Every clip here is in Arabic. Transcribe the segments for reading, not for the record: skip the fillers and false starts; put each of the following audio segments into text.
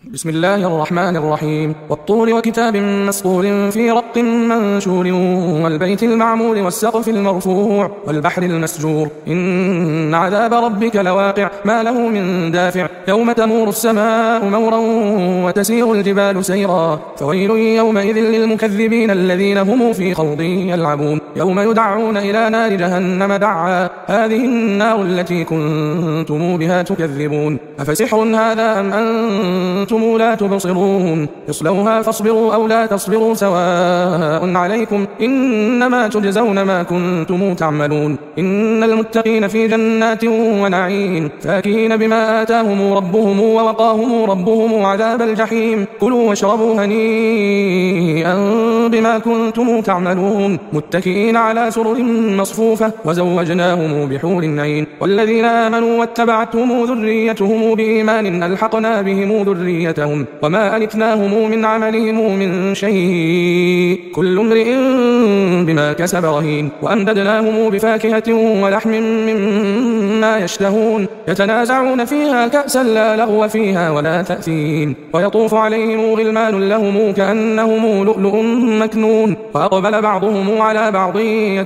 بسم الله الرحمن الرحيم. والطور وكتاب مسطور في رق منشور والبيت المعمور والسقف المرفوع والبحر المسجور إن عذاب ربك لواقع ما له من دافع يوم تمور السماء مورا وتسير الجبال سيرا فويل يومئذ للمكذبين الذين هم في خوض يلعبون يوم يدعون إلى نار جهنم دعا هذه النار التي كنتم بها تكذبون أفسحر هذا أم أنتم لا تبصرون اصلوها فاصبروا أو لا تصبروا سواء عليكم إنما تجزون ما كنتم تعملون إن المتقين في جنات ونعيم فاكهين بما آتاهم ربهم ووقاهم ربهم عذاب الجحيم كلوا واشربوا هنيئا بما كنتم تعملون متكئين على سرر مصفوفة وزوجناهم بحور عين والذين آمنوا واتبعتهم ذريتهم بإيمان ألحقنا بهم ذريتهم وما ألتناهم من عملهم من شيء كل امرئ بما كسب رهين وأمددناهم بفاكهة ولحم مما يشتهون يتنازعون فيها كأسا لا لغو فيها ولا تأثيم ويطوف عليهم غلمان لهم كأنهم لؤلؤ مكنون وأقبل بعضهم على بعض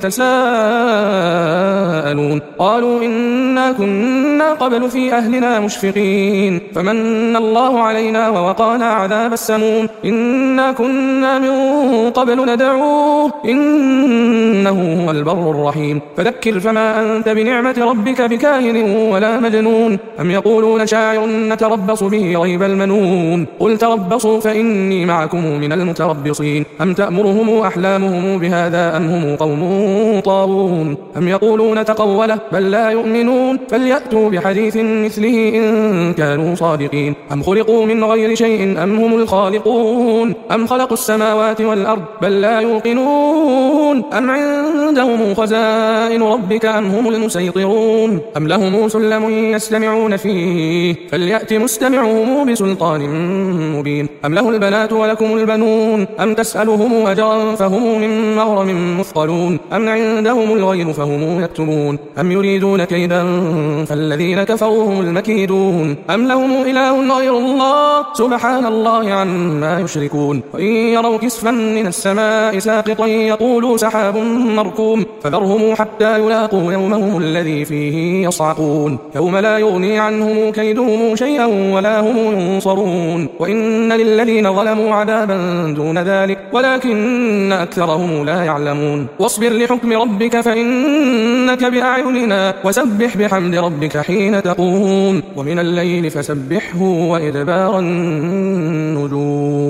يتساءلون قالوا إنا كنا قبل في أهلنا مشفقين فمن الله علينا ووقانا عذاب السموم إنا كنا من قبل ندعوه إنه هو البر الرحيم فذكر فما أنت بنعمة ربك بكاهن ولا مجنون أم يقولون شاعر نتربص به ريب المنون قل تربصوا فإني معكم من المتربصين أم تأمرهم أحلامهم بهذا أم هم قوم طاغون أم يقولون تقوله بل لا يؤمنون فليأتوا بحديث مثله إن كانوا صادقين أم خلقوا من غير شيء أم هم الخالقون أم خلقوا السماوات والأرض بل لا يوقنون أم عندهم خزائن ربك أم هم المسيطرون أم لهم سلم يستمعون فيه فليأت مستمعهم بسلطان مبين أم له البنات ولكم البنون أم تسألهم أجرا فهم من مغرم مثقلون أم عندهم الغيب فهم يكتبون أم يريدون كيدا فالذين كفروا هم المكيدون أم لهم إله غير الله سبحان الله عما يشركون وإن يروا كسفا من السماء ساقطا يقولوا سحاب مركوم فذرهم حتى يلاقوا يومهم الذي فيه يصعقون يوم لا يغني عنهم كيدهم شيئا ولا هم ينصرون وإن للذين ظلموا عذابا دون ذلك ولكن أكثرهم لا يعلمون واصبر لحكم ربك فإنك بأعيننا وسبح بحمد ربك حين تقوم ومن الليل فسبحه وإدبار النجوم